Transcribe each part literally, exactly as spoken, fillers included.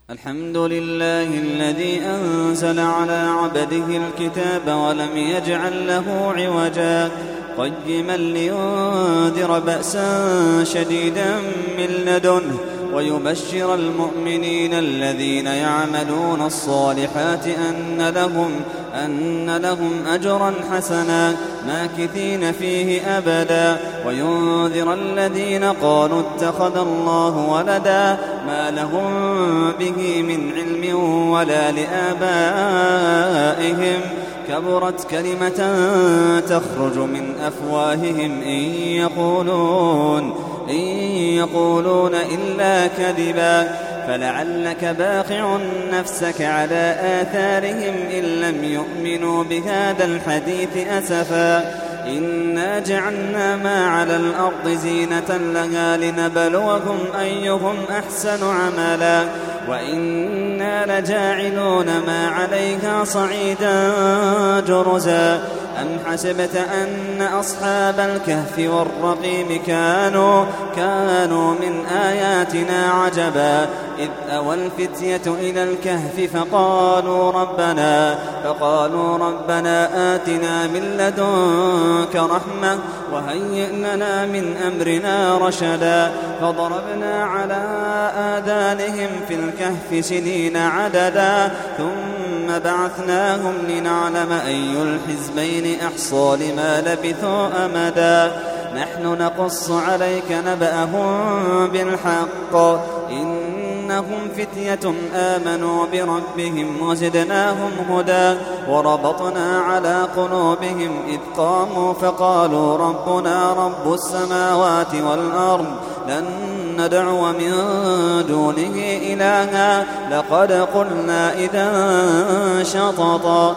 الحمد لله الذي أنزل على عبده الكتاب ولم يجعل له عوجا قيما لينذر بأسا شديدا من لدنه ويبشر المؤمنين الذين يعملون الصالحات أن لهم, أن لهم أجرا حسنا ماكثين فيه أبدا وينذر الذين قالوا اتخذ الله ولدا ما لهم به من علم ولا لآبائهم كبرت كلمة تخرج من أفواههم إن يقولون, إن يقولون إلا كذبا فلعلك باخع نفسك على آثارهم إن لم يؤمنوا بهذا الحديث أسفا إنا جعلنا ما على الأرض زينة لها لنبلوهم أيهم أحسن عملا وإنا لجاعلون ما عليها صعيدا جرزا أم حسبت أن أصحاب الكهف والرقيم كانوا, كانوا من آياتنا عجبا إذ أوى الفتية إلى الكهف فقالوا ربنا, فقالوا ربنا آتنا من لدنك رحمة وهيئ لنا من أمرنا رشدا فضربنا على آذانهم في الكهف سنين عددا ثم بعثناهم لنعلم أي الحزبين أحصى لما لبثوا أمدا نحن نقص عليك نبأهم بالحق إنهم فتية آمنوا بربهم وزدناهم هدى وربطنا على قلوبهم إذ قاموا فقالوا ربنا رب السماوات والأرض لن ندعو من دونه إلها لقد قلنا إذا شططا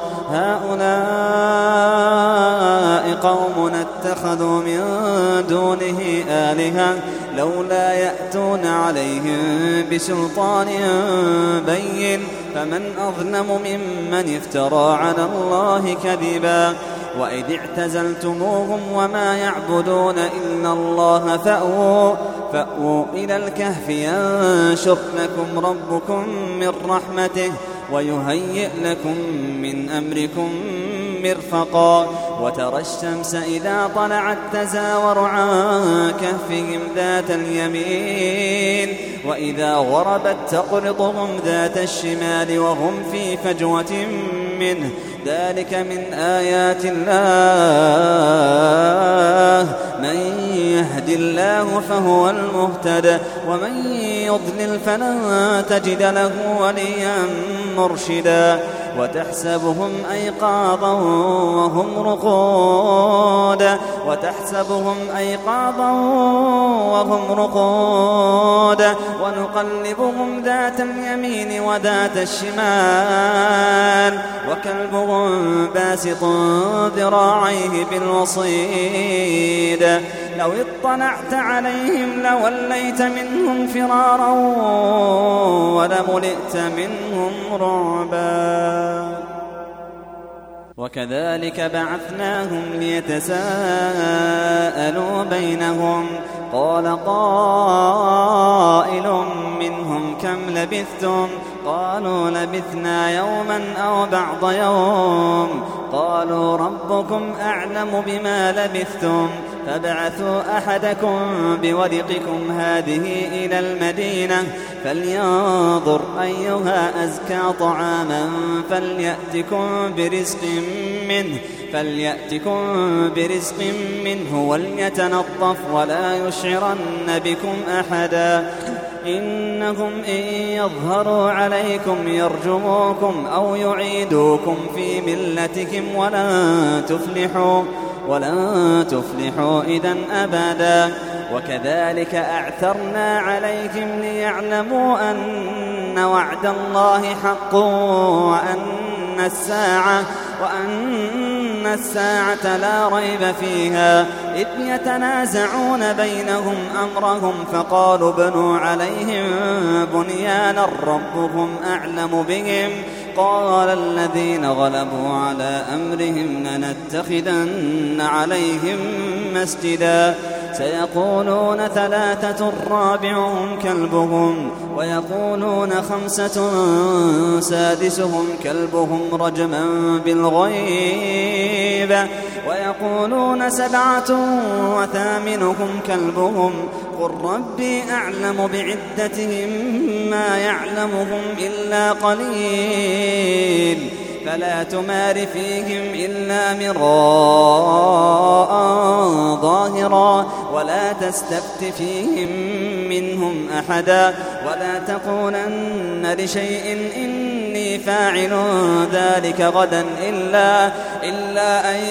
هؤلاء قوم اتخذوا من دونه آلهة لولا يأتون عليهم بسلطان بين فمن أظلم ممن افترى على الله كذبا وإذ اعتزلتموهم وما يعبدون إلا الله فأووا, فأووا إلى الكهف ينشر لكم ربكم من رحمته ويهيئ لكم من أمركم مرفقا وترى الشمس إذا طلعت تزاور عن كهفهم ذات اليمين وإذا غربت تقرضهم ذات الشمال وهم في فجوة منه ذلك من آيات الله من يهد الله فهو المهتد ومن يضلل فلن تجد له وليا مرشدا وتحسبهم أيقاظا وهم رقود وتحسبهم أيقاظا وهم رقود ونقلبهم ذات اليمين وذات الشمال وكلبهم باسط ذراعيه بالوصيد لو اطلعت عليهم لوليت منهم فرارا ولملئت منهم رعبا وكذلك بعثناهم ليتساءلوا بينهم قال قائل منهم كم لبثتم قالوا لبثنا يوما أو بعض يوم قالوا ربكم أعلم بما لبثتم فابعثوا أحدكم بورقكم هذه إلى المدينة فلينظر أيها أزكى طعاما فليأتكم برزق منه فليأتكم برزق منه وليتنطف ولا يشعرن بكم أحدا إنهم إن يظهروا عليكم يرجموكم أو يعيدوكم في ملتكم ولن تفلحوا ولن تفلحوا إذن أبدا وكذلك أعثرنا عليهم ليعلموا أن وعد الله حق وأن الساعة وأن الساعة لا ريب فيها إذ يتنازعون بينهم أمرهم فقالوا بنوا عليهم بنيانا ربهم أعلم بهم قال الذين غلبوا على أمرهم لنتخذن عليهم مسجدا سيقولون ثلاثة رابعهم كلبهم ويقولون خمسة سادسهم كلبهم رجما بالغيب ويقولون سبعة وثامنهم كلبهم قل ربي أعلم بعدتهم ما يعلمهم إلا قليل فلا تمار فيهم إلا مراء ظاهرا ولا تستفت فيهم منهم أحدا ولا تقولن لشيء إني فاعل ذلك غدا إلا, إلا أن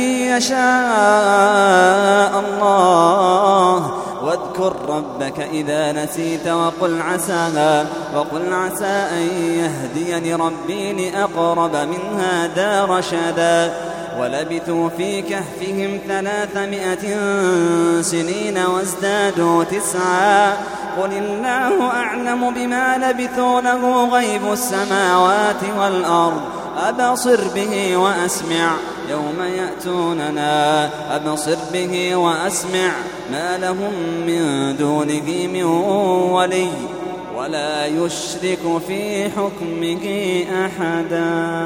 يشاء الله واذكر ربك إذا نسيت وقل عسى, وقل عسى أن يهديني ربي لأقرب من هذا رشدا ولبثوا في كهفهم ثلاثمائة سنين وازدادوا تسعا قل الله أعلم بما لبثوا له غيب السماوات والأرض أبصر به وأسمع يوم يأتوننا أبصر به وأسمع ما لهم من دونه من ولي ولا يشرك في حكمه أحدا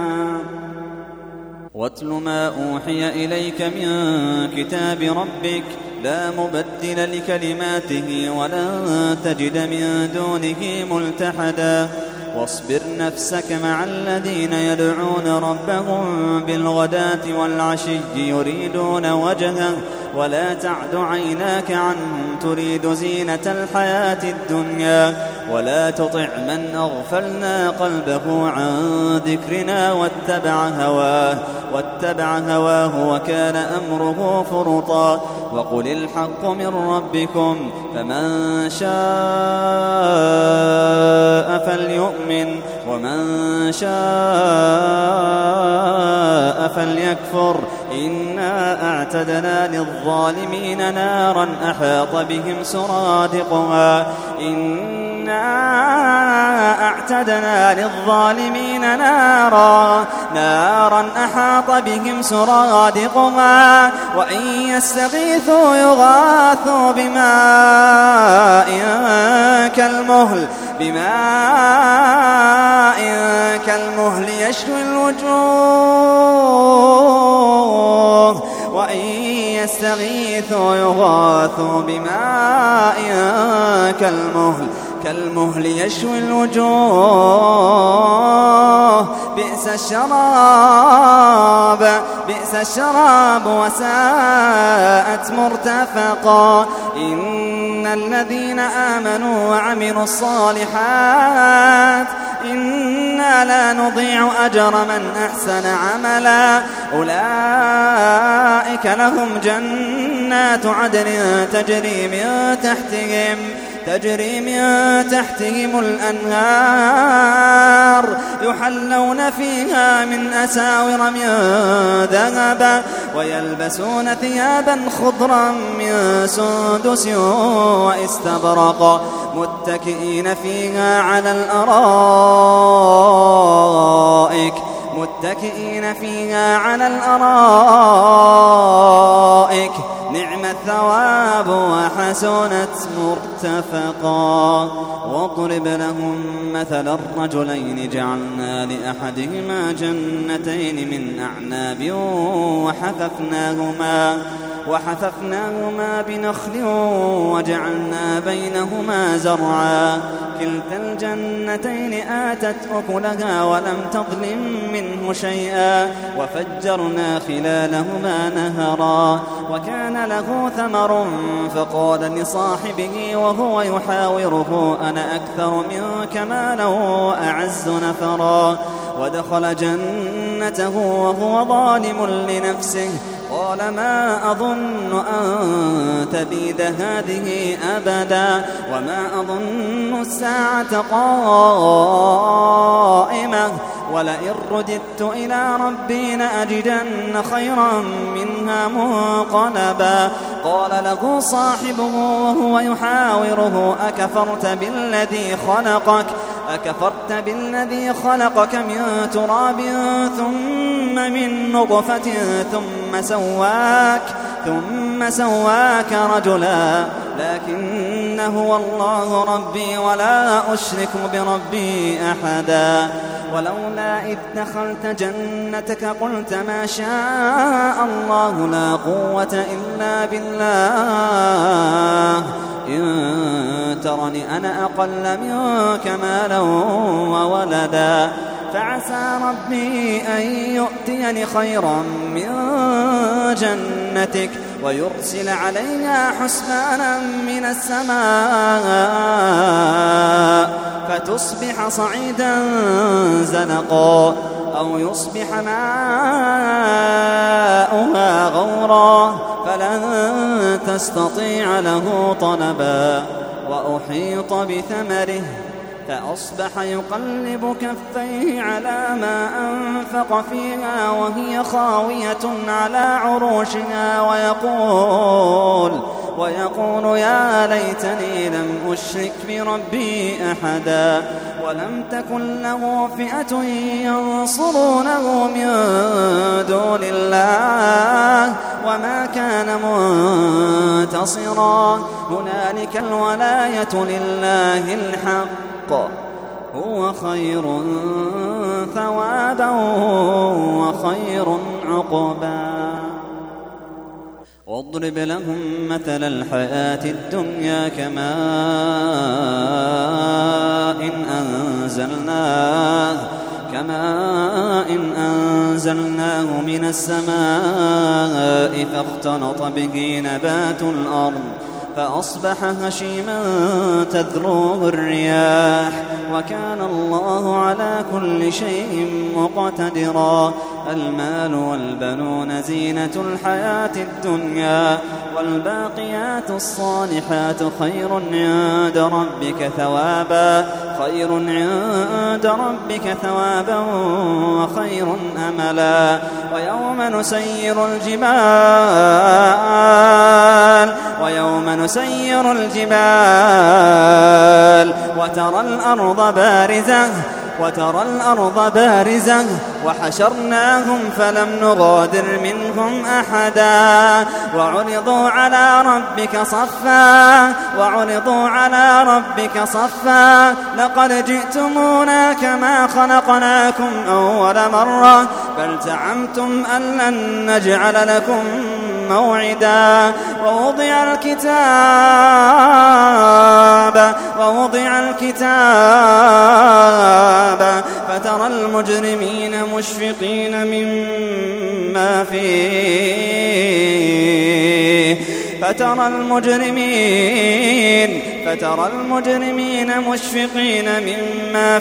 واتل ما أوحي إليك من كتاب ربك لا مبدل لكلماته ولن تجد من دونه ملتحدا واصبر نفسك مع الذين يدعون ربهم بالغداة والعشي يريدون وجهه ولا تعد عيناك عنهم تريد زينة الحياة الدنيا ولا تطع من أغفلنا قلبه عن ذكرنا واتبع هواه واتبع هواه وكان أمره فرطا وقل الحق من ربكم فمن شاء فليؤمن ومن شاء فليكفر إنا أعتدنا للظالمين نارا أحاط بهم سرادقها إنا أعتدنا للظالمين نارا نارا أحاط بهم سرادقها وإن يستغيثوا يغاثوا بماء كالمهل بماء كالمهل يشوي الوجوه وإن يستغيثوا يغاثوا بماء كالمهل كالمهل يشوي الوجوه بئس الشراب بئس الشراب وساءت مرتفقا إن الذين آمنوا وعملوا الصالحات إنا لا نضيع أجر من أحسن عملا أولئك لهم جنات عدن تجري من تحتهم تجري من تحتهم الأنهار يحلون فيها من أساور من ذهب ويلبسون ثيابا خضرا من سندس واستبرق متكئين فيها على الأرائك متكئين فيها على الأرائك نعم الثواب وحسنت مرتفقا واضرب لهم مثل الرجلين جعلنا لأحدهما جنتين من أعناب وحففناهما وحففناهما بنخل وجعلنا بينهما زرعا كلتا الجنتين آتت أكلها ولم تظلم منه شيئا وفجرنا خلالهما نهرا وكان له ثمر فقال لصاحبه وهو يحاوره أنا أكثر منك مالا وأعز نفرا ودخل جنته وهو ظالم لنفسه قال ما أظن أن تبيد هذه أبدا وما أظن الساعة قائمة ولئن رددت إلى ربي لأجدن خيرا منها منقلبا قال له صاحبه وهو يحاوره أكفرت بالذي خلقك أكفرت بالذي خلقك من تراب ثم من نطفة ثم سواك ثم سواك رجلا لكن هو الله ربي ولا أشرك بربي أحدا ولولا إذ دخلت جنتك قلت ما شاء الله لا قوة إلا بالله إن ترني أنا أقل منك مالا وولدا فعسى ربي أن يؤتيني خيرا من جنتك ويرسل عليها حسبانا من السماء فتصبح صعيدا زلقا أو يصبح ماؤها غورا فلن تستطيع له طلبا وأحيط بثمره فأصبح يقلب كفيه على ما أنفق فيها وهي خاوية على عروشها ويقول, ويقول يا ليتني لم أشرك بربي أحدا ولم تكن له فئة ينصرونه من دون الله وما كان منتصرا هنالك الولاية لله الحق هو خير ثوابا وخير عقبا واضرب لهم مثل الحياة الدنيا كماء إن أنزلناه كماء إن أنزلناه من السماء فاختلط به نبات الأرض فأصبح هشيما تذروه الرياح وكان الله على كل شيء مقتدرا المال والبنون زينة الحياة الدنيا والباقيات الصالحات خير عند ربك ثوابا خير عند ربك ثوابا وخير أملا ويوم نسير الجبال ويوم نسير الجبال وترى الأرض بارزة وترى الأرض بارزة وحشرناهم فلم نغادر منهم أحدا وعرضوا على ربك صفا وعرضوا على ربك صفا لقد جئتمونا كما خلقناكم أول مرة بل زعمتم أن لن نجعل لكم موعدا ووضع الكتاب ووضع الكتاب فترى المجرمين مشفقين مما فيه فترى المجرمين فترى المجرمين مشفقين مما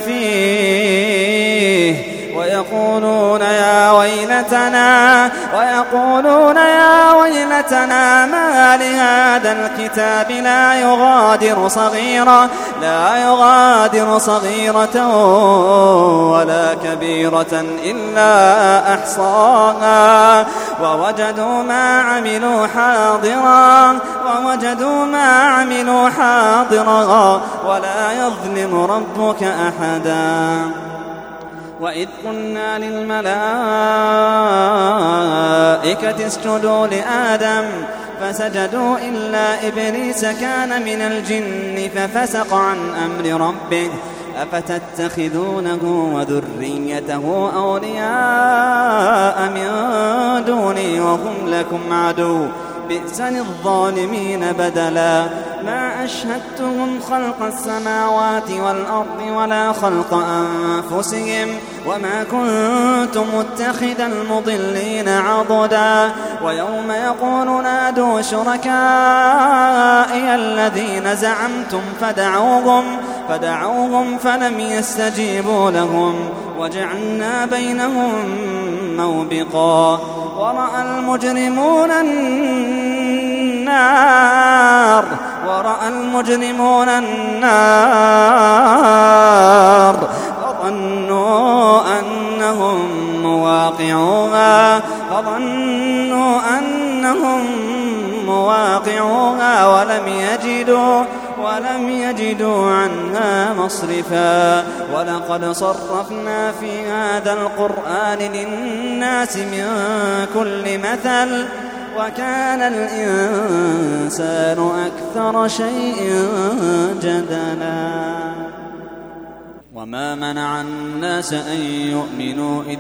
فيه ويقولون يا ويلتنا ويقولون يا ويلتنا ما لهذا الكتاب لا يغادر صغيرة لا يغادر صغيرة ولا كبيرة إلا أحصاها ووجدوا ما عملوا حاضرا ووجدوا ما عملوا حاضرا ولا يظلم ربك أحدا وإذ قلنا للملائكة اسجدوا لآدم فسجدوا إلا إبليس كان من الجن ففسق عن أمر ربه أفتتخذونه وذريته أولياء من دوني وهم لكم عدو بئس للظالمين بدلا ما أشهدتهم خلق السماوات والأرض ولا خلق أنفسهم وما كنت متخذ المضلين عضدا ويوم يقول نادوا شركائي الذين زعمتم فدعوهم فدعوهم فلم يستجيبوا لهم وجعلنا بينهم موبقا ورأى المجرمون النار ورأى المجرمون النار فظنوا أنهم مواقعوها فظنوا أنهم مواقعوها ولم يجدوا ولم يجدوا عنها مصرفا ولقد صرفنا في هذا القرآن للناس من كل مثل وكان الإنسان أكثر شيء جدلا وما منع الناس أن يؤمنوا إذ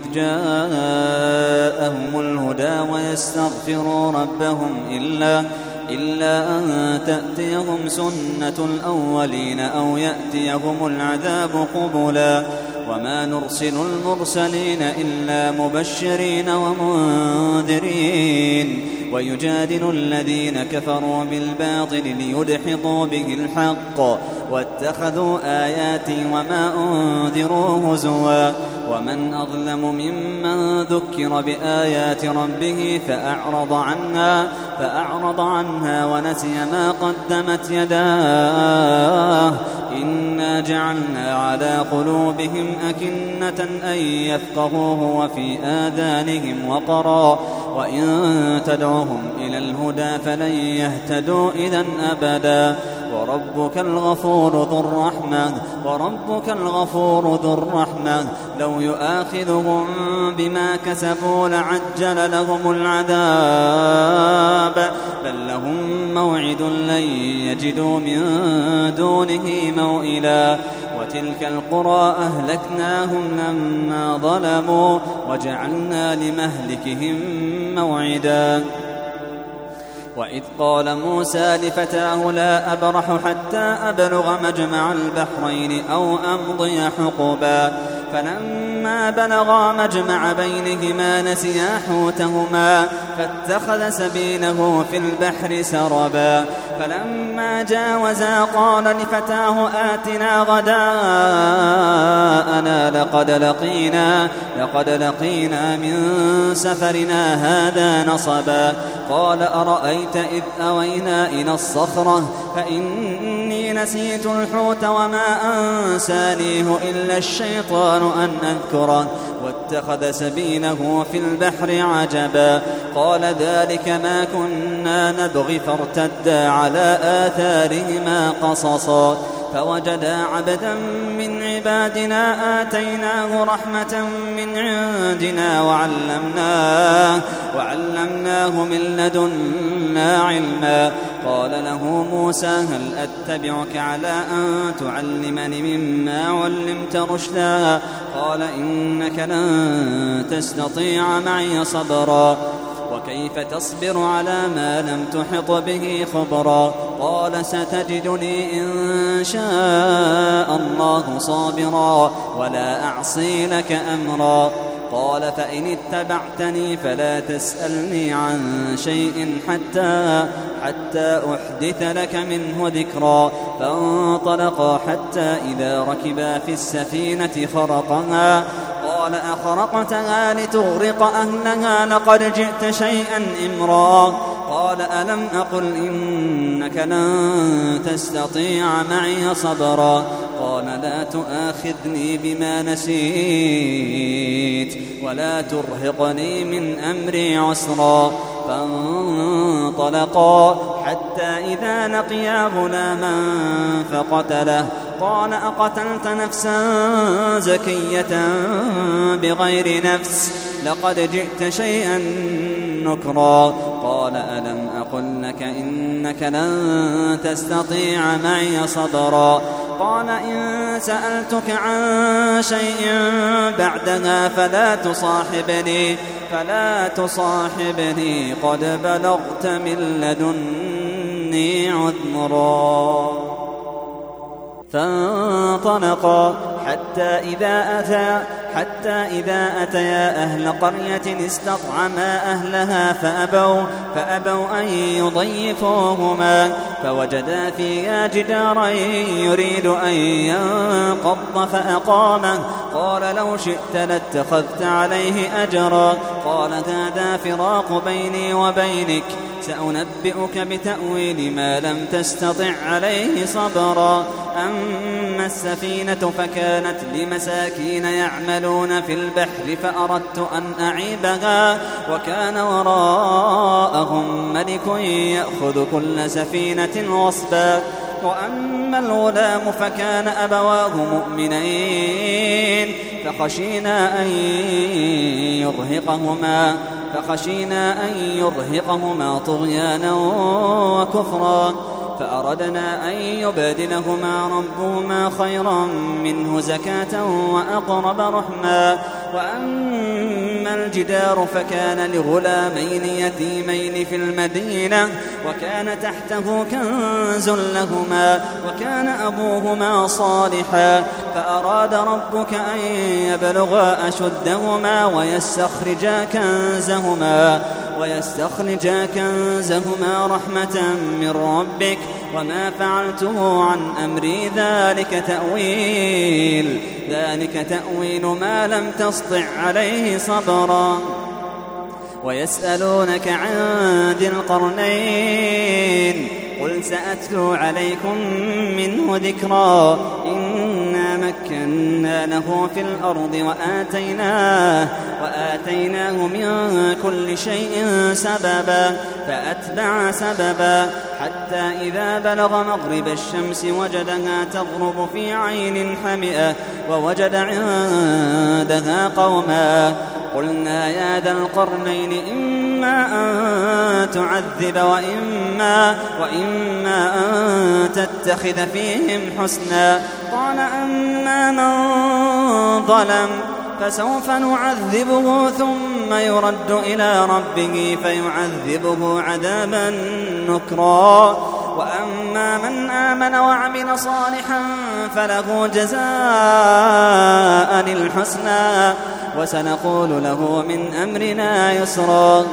جاءهم الهدى ويستغفروا ربهم إلا إلا أن تأتيهم سنة الأولين أو يأتيهم العذاب قبلا وما نرسل المرسلين إلا مبشرين ومنذرين ويجادل الذين كفروا بالباطل ليدحضوا به الحق واتخذوا آياتي وما أنذروا هزوا ومن أظلم ممن ذكر بآيات ربه فأعرض عنها فأعرض عنها ونسي ما قدمت يداه إنا جعلنا على قلوبهم أكنة أن يفقهوه وفي آذانهم وقرا وإن تدعوهم إلى الهدى فلن يهتدوا إذن أبدا وربك الغفور ذو الرحمة وربك الغفور ذو الرحمة لو يؤاخذهم بما كسبوا لعجل لهم العذاب بل لهم موعد لن يجدوا من دونه موئلا وتلك القرى أهلكناهم لما ظلموا وجعلنا لمهلكهم موعدا وإذ قال موسى لفتاه لا أبرح حتى أبلغ مجمع البحرين أو أمضي حقبا فلما بلغا مجمع بينهما نسيا حوتهما فاتخذ سبيله في البحر سربا فلما جاوزا قال لفتاه آتنا غداءنا لقد لقينا لقد لقينا من سفرنا هذا نصبا قال أرأيت إذ أوينا إلى الصخرة فإني نسيت الحوت وما أنسانيه إلا الشيطان أن أذكره واتخذ سبيله في البحر عجبا قال ذلك ما كنا نبغي فارتدا على آثارهما قصصا فوجدا عبدا من عبادنا آتيناه رحمة من عندنا وعلمناه, وعلمناه من لدنا علما قال له موسى هل أتبعك على أن تعلمني مما علمت رشدا قال إنك لن تستطيع معي صبرا وكيف تصبر على ما لم تحط به خبرا قال ستجدني إن شاء الله صابرا ولا أعصي لك أمرا قال فإن اتبعتني فلا تسألني عن شيء حتى حتى أحدث لك منه ذكرا فانطلقا حتى إذا ركبا في السفينة خرقها قال أخرقتها لتغرق أهلها لقد جئت شيئا إمرا قال ألم أقل إنك لن تستطيع معي صبرا قال لا تؤاخذني بما نسيت ولا ترهقني من أمري عسرا فانطلقا حتى إذا لقيا غلاما فقتله قال أقتلت نفسا زكية بغير نفس لقد جئت شيئا نكرا قال ألم أقل لك إنك لن تستطيع معي صبرا قال إن سألتك عن شيء بعدها فلا تصاحبني فلا تصاحبني قد بلغت من لدني عذرا فانطلقا حتى إذا أتى حتى إذا أتيا أهل قرية استطعما أهلها فأبوا فأبوا أن يضيفوهما فوجدا فيها جدارا يريد أن ينقض فأقامه قال لو شئت لاتخذت عليه أجرا قال هذا فراق بيني وبينك سأنبئك بتأويل ما لم تستطع عليه صبرا أما السفينة فكانت لمساكين يعملون في البحر فأردت أن أعيبها وكان وراءهم ملك يأخذ كل سفينة غصبا وأما الغلام فكان أبواه مؤمنين فخشينا أن يرهقهما فخشينا أن يرهقهما طغيانا وكفرا فأردنا أن يبدلهما ربهما خيرا منه زكاة وأقرب رحما وأما الجدار فكان لغلامين يتيمين في المدينة وكان تحته كنز لهما وكان أبوهما صالحا فأراد ربك أن يبلغا أشدهما ويستخرجا كنزهما ويستخرجا كنزهما رحمة من ربك وما فعلته عن أمري ذلك تأويل ذلك تأويل ما لم تسطع عليه صبرا ويسألونك عن ذي القرنين قل سأتلو عليكم منه ذكرا إنا مكنا له في الأرض وآتيناه, وآتيناه من كل شيء سببا فأتبع سببا حتى إذا بلغ مغرب الشمس وجدها تغرب في عين حمئة ووجد عندها قوما قلنا يا ذا القرنين إما أن تعذب وإما, وإما أن تتخذ فيهم حسنا قال أما من ظلم فسوف نعذبه ثم يرد إلى ربه فيعذبه عذابا نكرا وأما من آمن وعمل صالحا فله جزاء الحسنى وسنقول له من أمرنا يسرا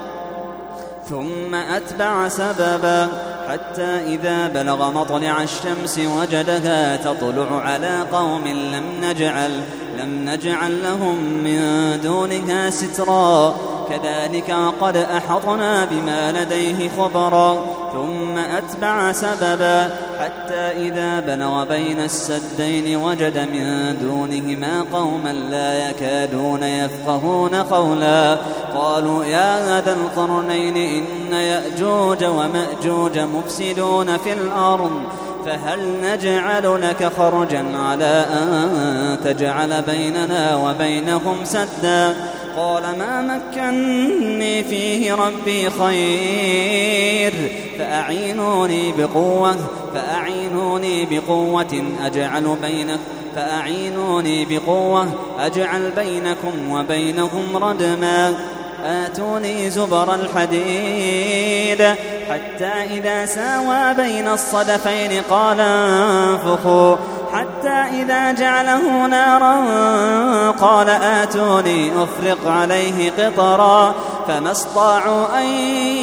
ثم أتبع سببا حتى إذا بلغ مطلع الشمس وجدها تطلع على قوم لم نجعل, لم نجعل لهم من دونها سترا كذلك وقد أحطنا بما لديه خبرا ثم أتبع سببا حتى إذا بلغ بين السدين وجد من دونهما قوما لا يكادون يفقهون قولا قالوا يا ذا القرنين إن يأجوج ومأجوج مفسدون في الأرض فهل نجعل لك خرجا على أن تجعل بيننا وبينهم سدا قال ما مكنني فيه ربي خير فأعينوني بقوة فأعينوني بقوة أجعل بينكم فأعينوني بقوة أجعل بينكم وبينهم ردما آتوني زبر الحديد حتى إذا ساوى بين الصدفين قال انفخوا حتى إذا جعله نارا قال آتوني أفرق عليه قطرا فما استطاعوا أن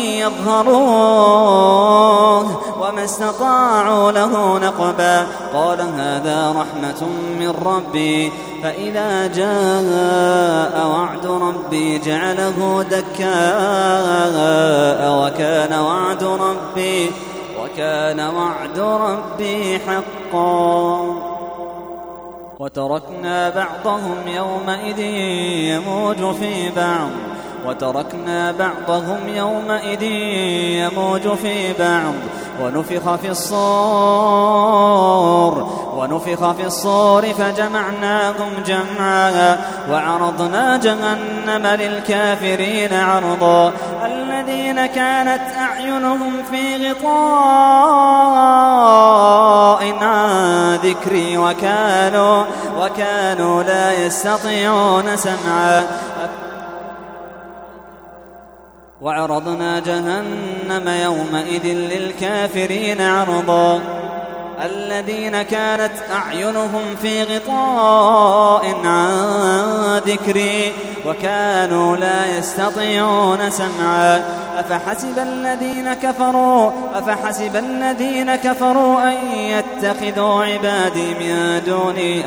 يظهروه وما استطاعوا له نقبا قال هذا رحمة من ربي فإذا جاء وعد ربي جعله دكاء وكان وعد ربي وكان وعد ربي حقا وتركنا بعضهم يومئذ يموج في بعض وتركنا بعضهم يومئذ يموج في بعض ونفخ في الصور ونفخ في الصور فجمعناهم جمعا وعرضنا جهنم للكافرين عرضا الذين كانت أعينهم في غطاء عن ذكري وكانوا, وكانوا لا يستطيعون سمعا وعرضنا جهنم يومئذ للكافرين عرضا الذين كانت أعينهم في غطاء عن ذكري وكانوا لا يستطيعون سمعا أفحسب الذين كفروا أفحسب الذين كفروا أن يتخذوا عبادي من دوني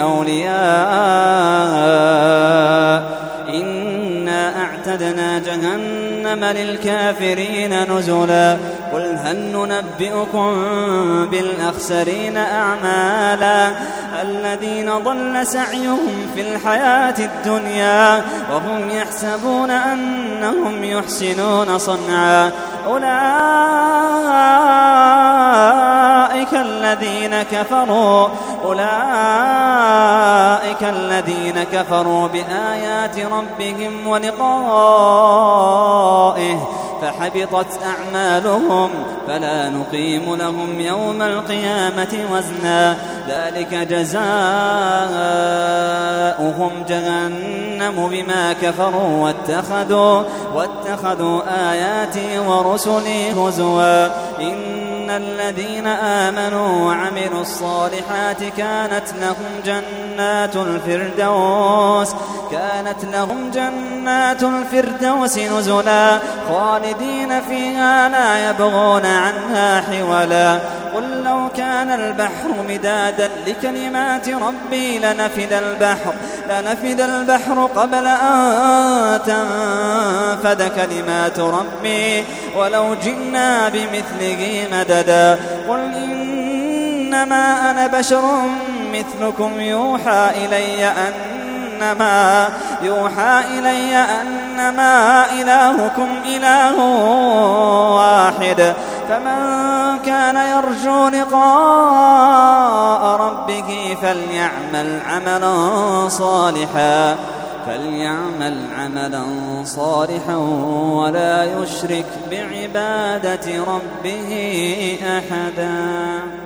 أولياء إنا أعتدنا جهنم للكافرين نزلا قل هل ننبئكم بالأخسرين أعمالا الذين ضل سعيهم في الحياة الدنيا وهم يحسبون أنهم يحسنون صنعا أولئك أولئك الذين كفروا أولئك الذين كفروا بآيات ربهم ولقائه فحبطت أعمالهم فلا نقيم لهم يوم القيامة وزنا ذلك جزاؤهم جهنم بما كفروا واتخذوا, واتخذوا آياتي ورسلي هزوا إن الذين آمنوا وعملوا الصالحات كانت لهم جنات الفردوس كانت لهم جنات الفردوس نزلا خالدين فيها لا يبغون عنها حولا قل لو كان البحر مدادا لكلمات ربي لنفد البحر لنفد البحر قبل أن تنفد كلمات ربي ولو جئنا بمثله مددا قل إنما أنا بشر مثلكم يوحى إلي أنما يوحى إلي أنما إلهكم إله واحد فمن كان يرجو لقاء ربه فليعمل عملا صالحا فليعمل عملا صالحا ولا يشرك بعبادة ربه أحدا.